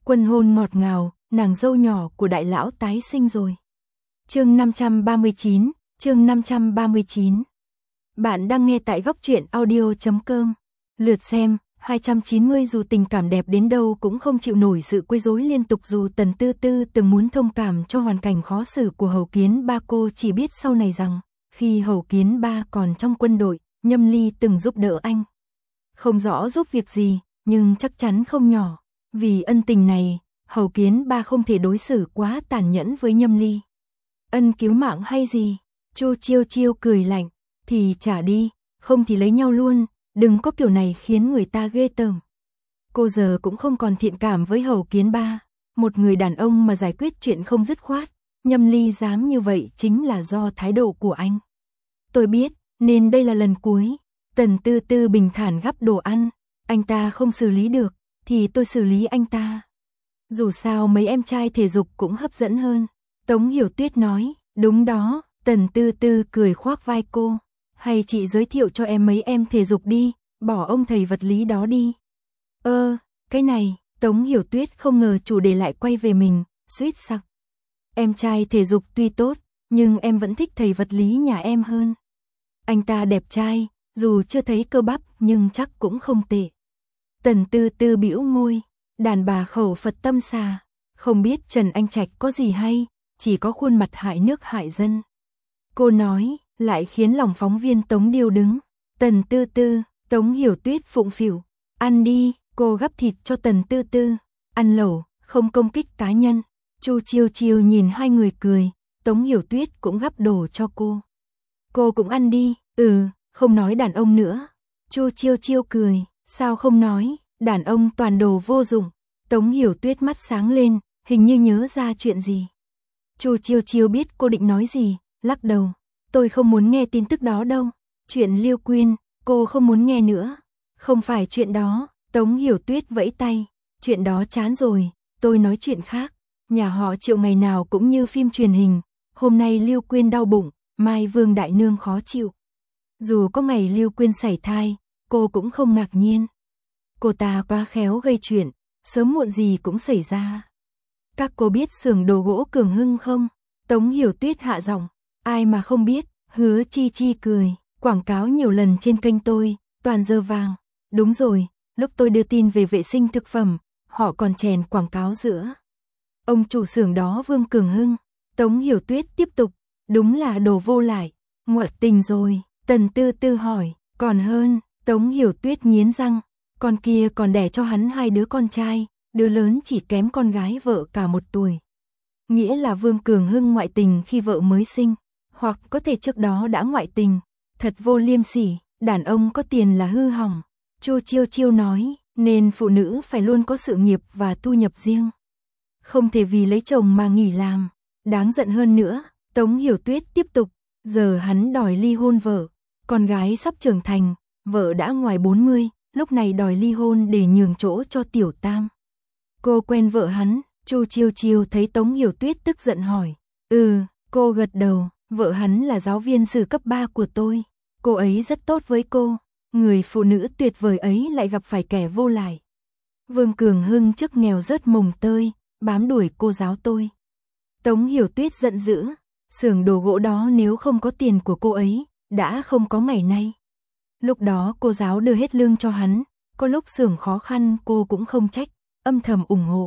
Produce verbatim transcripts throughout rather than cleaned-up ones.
Quân hôn ngọt ngào, nàng dâu nhỏ của đại lão tái sinh rồi. Chương năm trăm ba mươi chín, chương năm trăm ba mươi chín. Bạn đang nghe tại góc truyện audio chấm com. Lượt xem hai trăm chín mươi. Dù tình cảm đẹp đến đâu cũng không chịu nổi sự quấy rối liên tục. Dù Tần Tư Tư từng muốn thông cảm cho hoàn cảnh khó xử của Hầu Kiến Ba, cô chỉ biết sau này rằng khi Hầu Kiến Ba còn trong quân đội, Nhâm Ly từng giúp đỡ anh. Không rõ giúp việc gì, nhưng chắc chắn không nhỏ. Vì ân tình này, Hầu Kiến Ba không thể đối xử quá tàn nhẫn với Nhâm Ly. Ân cứu mạng hay gì? Chu Chiêu Chiêu cười lạnh, thì trả đi, không thì lấy nhau luôn, đừng có kiểu này khiến người ta ghê tởm. Cô giờ cũng không còn thiện cảm với Hầu Kiến Ba, một người đàn ông mà giải quyết chuyện không dứt khoát, Nhâm Ly dám như vậy chính là do thái độ của anh. Tôi biết, nên đây là lần cuối. Tần Tư Tư bình thản gắp đồ ăn, anh ta không xử lý được, thì tôi xử lý anh ta. Dù sao mấy em trai thể dục cũng hấp dẫn hơn. Tống Hiểu Tuyết nói, đúng đó. Tần Tư Tư cười khoác vai cô, hay chị giới thiệu cho em mấy em thể dục đi, bỏ ông thầy vật lý đó đi. Ơ, cái này, Tống Hiểu Tuyết không ngờ chủ đề lại quay về mình, suýt sặc. Em trai thể dục tuy tốt, nhưng em vẫn thích thầy vật lý nhà em hơn. Anh ta đẹp trai, dù chưa thấy cơ bắp nhưng chắc cũng không tệ. Tần Tư Tư bĩu môi, đàn bà khẩu Phật tâm xà, không biết Trần Anh Trạch có gì hay, chỉ có khuôn mặt hại nước hại dân. Cô nói, lại khiến lòng phóng viên Tống điêu đứng. Tần Tư Tư, Tống Hiểu Tuyết phụng phịu, ăn đi, cô gắp thịt cho Tần Tư Tư, ăn lẩu, không công kích cá nhân. Chu Chiêu Chiêu nhìn hai người cười, Tống Hiểu Tuyết cũng gắp đồ cho cô. Cô cũng ăn đi, ừ, không nói đàn ông nữa. Chu Chiêu Chiêu cười, sao không nói, đàn ông toàn đồ vô dụng. Tống Hiểu Tuyết mắt sáng lên, hình như nhớ ra chuyện gì. Chu Chiêu Chiêu biết cô định nói gì, lắc đầu, tôi không muốn nghe tin tức đó đâu. Chuyện Liêu Quyên, cô không muốn nghe nữa. Không phải chuyện đó. Tống Hiểu Tuyết vẫy tay, chuyện đó chán rồi, tôi nói chuyện khác. Nhà họ Triệu ngày nào cũng như phim truyền hình, hôm nay Liêu Quyên đau bụng, mai Vương Đại Nương khó chịu. Dù có ngày Liêu Quyên sảy thai, cô cũng không ngạc nhiên. Cô ta quá khéo gây chuyện, sớm muộn gì cũng xảy ra. Các cô biết xưởng đồ gỗ Cường Hưng không? Tống Hiểu Tuyết hạ giọng, ai mà không biết. Hứa Chi Chi cười, quảng cáo nhiều lần trên kênh tôi, toàn dơ vàng. Đúng rồi, lúc tôi đưa tin về vệ sinh thực phẩm, họ còn chèn quảng cáo giữa. Ông chủ xưởng đó Vương Cường Hưng. Tống Hiểu Tuyết tiếp tục, đúng là đồ vô lại. Ngoại tình rồi. Tần Tư Tư hỏi, còn hơn. Tống Hiểu Tuyết nghiến răng, con kia còn đẻ cho hắn hai đứa con trai, đứa lớn chỉ kém con gái vợ cả một tuổi. Nghĩa là Vương Cường Hưng ngoại tình khi vợ mới sinh, hoặc có thể trước đó đã ngoại tình. Thật vô liêm sỉ, đàn ông có tiền là hư hỏng. Chu Chiêu Chiêu nói, nên phụ nữ phải luôn có sự nghiệp và thu nhập riêng. Không thể vì lấy chồng mà nghỉ làm. Đáng giận hơn nữa, Tống Hiểu Tuyết tiếp tục, giờ hắn đòi ly hôn vợ. Con gái sắp trưởng thành, vợ đã ngoài bốn mươi, lúc này đòi ly hôn để nhường chỗ cho Tiểu Tam. Cô quen vợ hắn. Chu Chiêu Chiêu thấy Tống Hiểu Tuyết tức giận hỏi, ừ, cô gật đầu, vợ hắn là giáo viên sử cấp ba của tôi. Cô ấy rất tốt với cô, người phụ nữ tuyệt vời ấy lại gặp phải kẻ vô lại. Vương Cường Hưng trước nghèo rớt mồng tơi, bám đuổi cô giáo tôi. Tống Hiểu Tuyết giận dữ, xưởng đồ gỗ đó nếu không có tiền của cô ấy, đã không có ngày nay. Lúc đó cô giáo đưa hết lương cho hắn, có lúc xưởng khó khăn cô cũng không trách, âm thầm ủng hộ.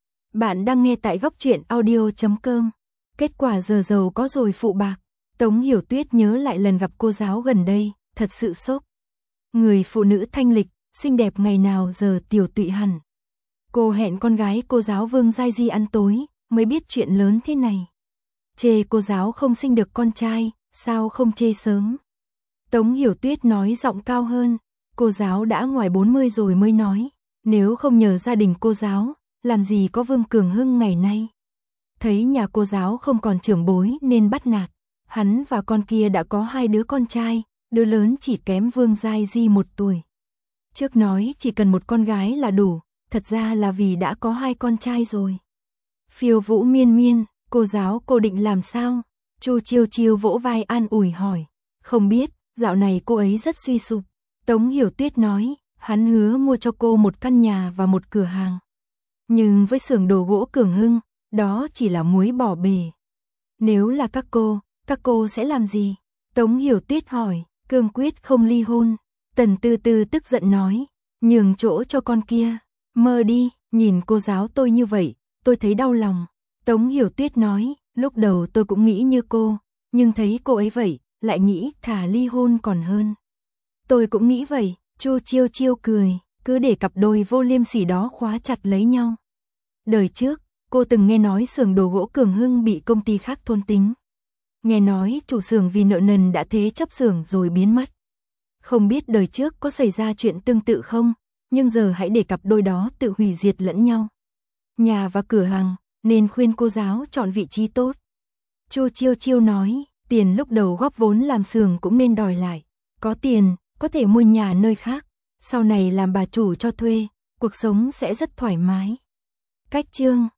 Bạn đang nghe tại góc truyện audio chấm com. Kết quả giờ giàu có rồi phụ bạc. Tống Hiểu Tuyết nhớ lại lần gặp cô giáo gần đây, thật sự sốc. Người phụ nữ thanh lịch, xinh đẹp ngày nào giờ tiểu tụy hẳn. Cô hẹn con gái cô giáo Vương Giai Di ăn tối, mới biết chuyện lớn thế này. Chê cô giáo không sinh được con trai, sao không chê sớm. Tống Hiểu Tuyết nói giọng cao hơn, cô giáo đã ngoài bốn mươi rồi mới nói, nếu không nhờ gia đình cô giáo, làm gì có Vương Cường Hưng ngày nay. Thấy nhà cô giáo không còn trưởng bối nên bắt nạt, hắn và con kia đã có hai đứa con trai, đứa lớn chỉ kém Vương Giai Di một tuổi. Trước nói chỉ cần một con gái là đủ, thật ra là vì đã có hai con trai rồi. Phiêu Vũ miên miên, cô giáo cô định làm sao? Chu Chiêu Chiêu vỗ vai an ủi hỏi, không biết, dạo này cô ấy rất suy sụp. Tống Hiểu Tuyết nói, hắn hứa mua cho cô một căn nhà và một cửa hàng. Nhưng với xưởng đồ gỗ Cường Hưng, đó chỉ là muối bỏ bể. Nếu là các cô, các cô sẽ làm gì? Tống Hiểu Tuyết hỏi. Cương quyết không ly hôn. Tần Tư Tư tức giận nói. Nhường chỗ cho con kia. Mơ đi, nhìn cô giáo tôi như vậy, tôi thấy đau lòng. Tống Hiểu Tuyết nói. Lúc đầu tôi cũng nghĩ như cô, nhưng thấy cô ấy vậy, lại nghĩ thà ly hôn còn hơn. Tôi cũng nghĩ vậy. Chu Chiêu Chiêu cười. Cứ để cặp đôi vô liêm sỉ đó khóa chặt lấy nhau. Đời trước, cô từng nghe nói xưởng đồ gỗ Cường Hưng bị công ty khác thôn tính. Nghe nói chủ xưởng vì nợ nần đã thế chấp xưởng rồi biến mất. Không biết đời trước có xảy ra chuyện tương tự không, nhưng giờ hãy để cặp đôi đó tự hủy diệt lẫn nhau. Nhà và cửa hàng, nên khuyên cô giáo chọn vị trí tốt. Chu Chiêu Chiêu nói, tiền lúc đầu góp vốn làm xưởng cũng nên đòi lại. Có tiền, có thể mua nhà nơi khác, sau này làm bà chủ cho thuê, cuộc sống sẽ rất thoải mái. Cách chương